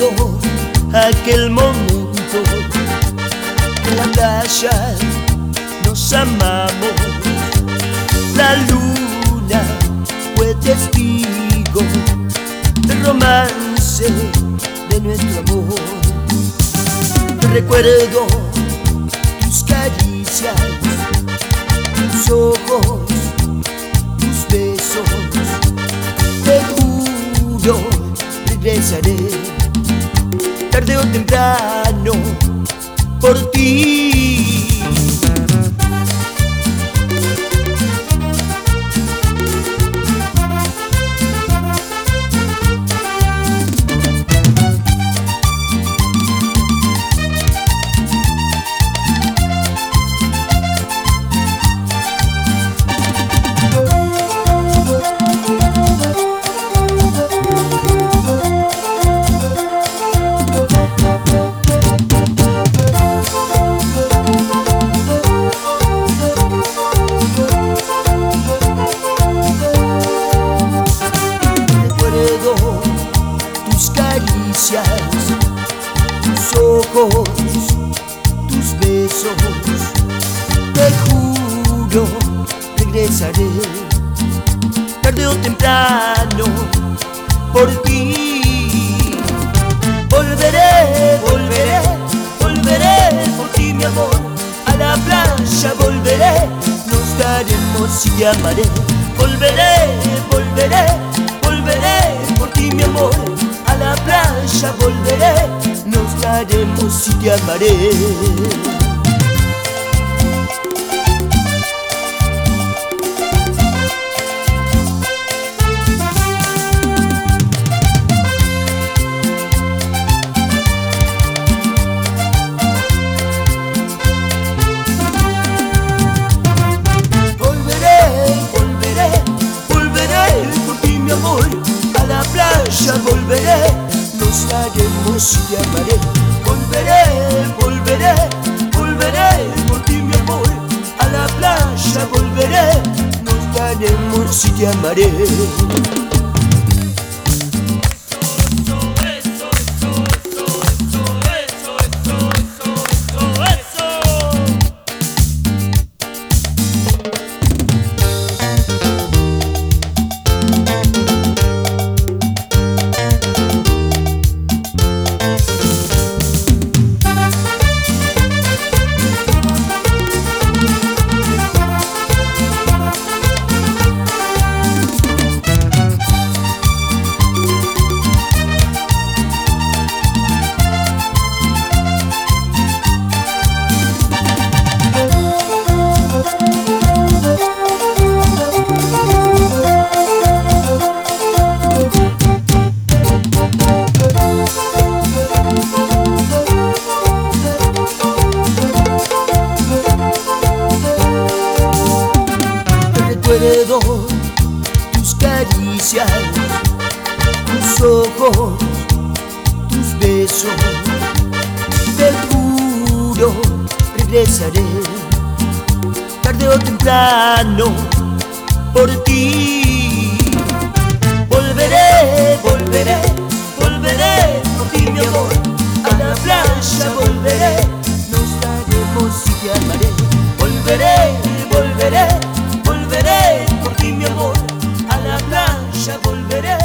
Recuerdo aquel momento que en la playa nos amamos. La luna fue testigo del romance de nuestro amor. Recuerdo tus caricias, tus ojos, tus besos. Te juro, regresaré tarde o temprano por ti. Tus caricias, tus ojos, tus besos. Te juro, regresaré tarde o temprano por ti. Volveré, volveré, volveré por ti, mi amor. A la playa volveré, nos daremos y te amaré. Volveré, volveré, volveré por ti, mi amor. A la playa volveré, nos daremos y te amaré. A la playa volveré, nos daremos y te amaré. Volveré, volveré, volveré por ti, mi amor. A la playa volveré, nos daremos y te amaré. Recuerdo tus caricias, tus ojos, tus besos. Te juro, regresaré tarde o temprano por ti. Volveré, volveré, volveré por ti, mi amor. A la playa volveré, nos daremos y te amaré. Volveré, volveré, volveré por ti, mi amor. A la playa volveré,